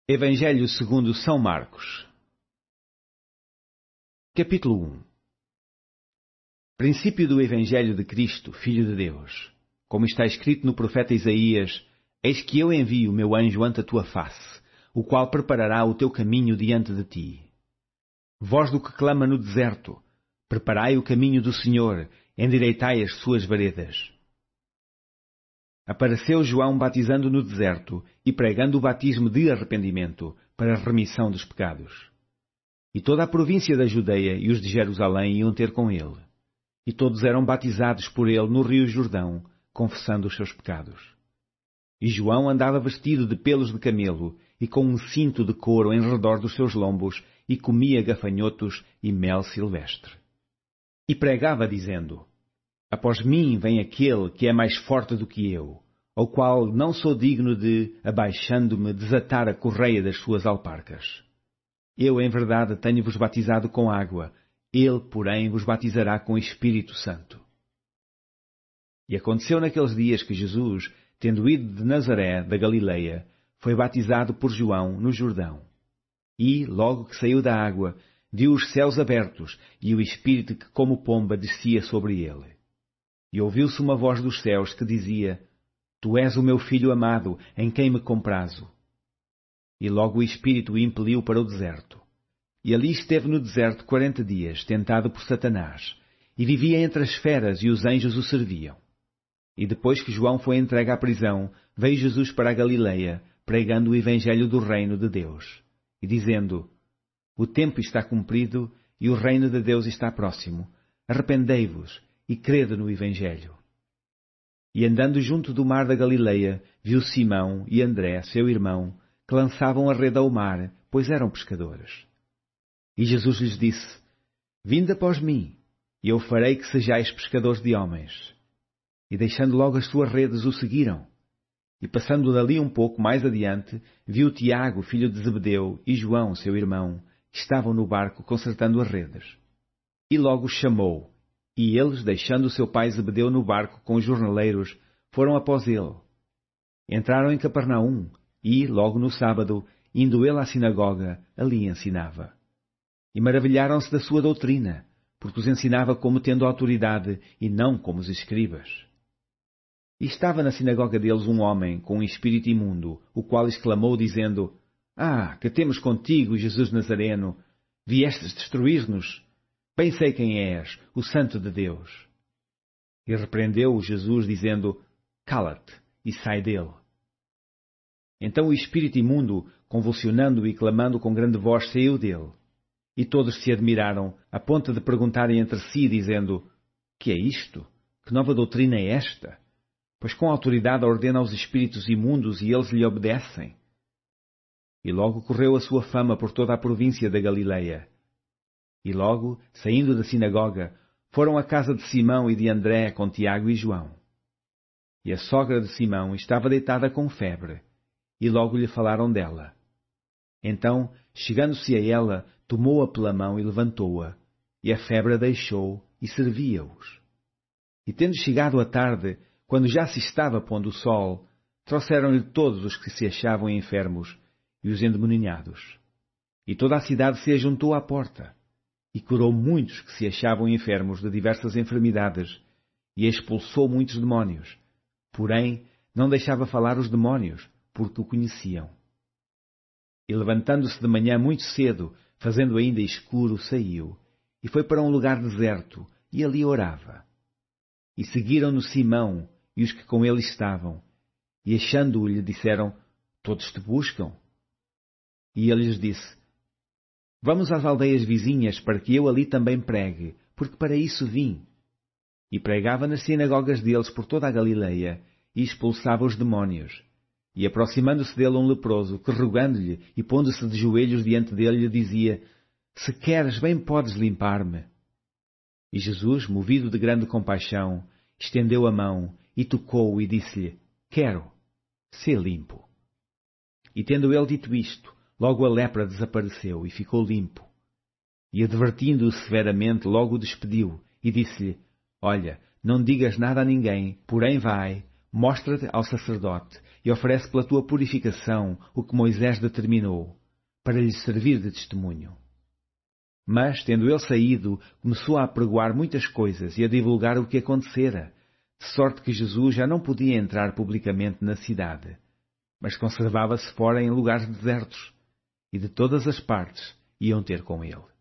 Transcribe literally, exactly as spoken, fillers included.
Evangelho segundo São Marcos. Capítulo um. Princípio do Evangelho de Cristo, Filho de Deus. Como está escrito no profeta Isaías: Eis que eu envio o meu anjo ante a tua face, o qual preparará o teu caminho diante de ti. Voz do que clama no deserto: Preparai o caminho do Senhor, endireitai as suas veredas. Apareceu João batizando no deserto e pregando o batismo de arrependimento para a remissão dos pecados. E toda a província da Judeia e os de Jerusalém iam ter com ele. E todos eram batizados por ele no rio Jordão, confessando os seus pecados. E João andava vestido de pelos de camelo e com um cinto de couro em redor dos seus lombos e comia gafanhotos e mel silvestre. E pregava dizendo: Após mim vem aquele que é mais forte do que eu, ao qual não sou digno de, abaixando-me, desatar a correia das suas alparcas. Eu, em verdade, tenho-vos batizado com água, ele, porém, vos batizará com Espírito Santo. E aconteceu naqueles dias que Jesus, tendo ido de Nazaré, da Galileia, foi batizado por João no Jordão. E, logo que saiu da água, viu os céus abertos e o Espírito que como pomba descia sobre ele. E ouviu-se uma voz dos céus que dizia: Tu és o meu Filho amado, em quem me comprazo. E logo o Espírito o impeliu para o deserto. E ali esteve no deserto quarenta dias, tentado por Satanás, e vivia entre as feras e os anjos o serviam. E depois que João foi entregue à prisão, veio Jesus para a Galileia, pregando o Evangelho do reino de Deus, e dizendo: O tempo está cumprido e o reino de Deus está próximo. Arrependei-vos e crede no Evangelho. E andando junto do mar da Galileia, viu Simão e André, seu irmão, que lançavam a rede ao mar, pois eram pescadores. E Jesus lhes disse: Vinde após mim, e eu farei que sejais pescadores de homens. E deixando logo as suas redes, o seguiram. E passando dali um pouco mais adiante, viu Tiago, filho de Zebedeu, e João, seu irmão, que estavam no barco consertando as redes. E logo os chamou. E eles, deixando o seu pai Zebedeu no barco com os jornaleiros, foram após ele. Entraram em Capernaum, e, logo no sábado, indo ele à sinagoga, ali ensinava. E maravilharam-se da sua doutrina, porque os ensinava como tendo autoridade, e não como os escribas. E estava na sinagoga deles um homem com um espírito imundo, o qual exclamou, dizendo: Ah, que temos contigo, Jesus Nazareno! Viestes destruir-nos? Bem sei quem és, o Santo de Deus. E repreendeu-o Jesus, dizendo: Cala-te, e sai dele. Então o espírito imundo, convulsionando e clamando com grande voz, saiu dele. E todos se admiraram, a ponto de perguntarem entre si, dizendo: Que é isto? Que nova doutrina é esta? Pois com autoridade ordena aos espíritos imundos e eles lhe obedecem. E logo correu a sua fama por toda a província da Galileia. E logo, saindo da sinagoga, foram à casa de Simão e de André com Tiago e João. E a sogra de Simão estava deitada com febre, e logo lhe falaram dela. Então, chegando-se a ela, tomou-a pela mão e levantou-a, e a febre a deixou, e servia-os. E tendo chegado a tarde, quando já se estava pondo o sol, trouxeram-lhe todos os que se achavam enfermos e os endemoniados. E toda a cidade se ajuntou à porta, e curou muitos que se achavam enfermos de diversas enfermidades, e expulsou muitos demónios. Porém, não deixava falar os demónios, porque o conheciam. E levantando-se de manhã muito cedo, fazendo ainda escuro, saiu, e foi para um lugar deserto, e ali orava. E seguiram-no Simão e os que com ele estavam, e achando-o lhe disseram: Todos te buscam. E ele lhes disse: Vamos às aldeias vizinhas, para que eu ali também pregue, porque para isso vim. E pregava nas sinagogas deles por toda a Galileia, e expulsava os demónios. E aproximando-se dele um leproso, que rogando-lhe e pondo-se de joelhos diante dele, lhe dizia: Se queres, bem podes limpar-me. E Jesus, movido de grande compaixão, estendeu a mão e tocou-o e disse-lhe: Quero, sê limpo. E tendo ele dito isto, logo a lepra desapareceu e ficou limpo. E advertindo-o severamente, logo o despediu e disse-lhe: Olha, não digas nada a ninguém, porém vai, mostra-te ao sacerdote e oferece pela tua purificação o que Moisés determinou, para lhe servir de testemunho. Mas, tendo ele saído, começou a apregoar muitas coisas e a divulgar o que acontecera, de sorte que Jesus já não podia entrar publicamente na cidade, mas conservava-se fora em lugares desertos, e de todas as partes iam ter com ele.